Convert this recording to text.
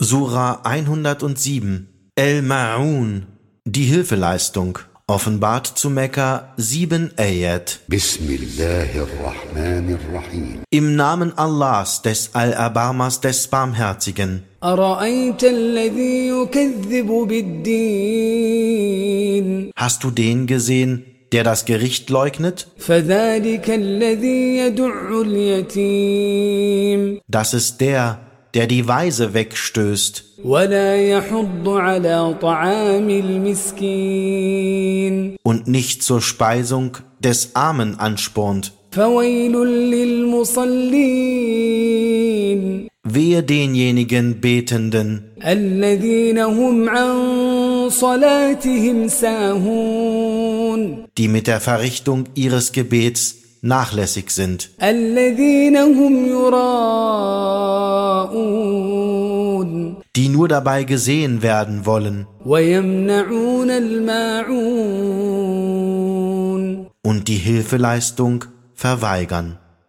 Sura 107 El-Ma'un, die Hilfeleistung, offenbart zu Mekka 7 Ayat. Bismillahirrahmanirrahim. Im Namen Allahs, des Allerbarmers, des Barmherzigen. أرأيت الذي يكذب بالدين Hast du den gesehen, der das Gericht leugnet? فذلك الذي يدع اليتيم Das ist der die Weise wegstößt ولا يحض على طعام المسكين und nicht zur Speisung des Armen anspornt. فويل للمصلين Wehe denjenigen Betenden, الذين هم عن صلاتهم ساهون die mit der Verrichtung ihres Gebets nachlässig sind, الذين هم يراءون die nur dabei gesehen werden wollen ويمنعون الماعون und die Hilfeleistung verweigern.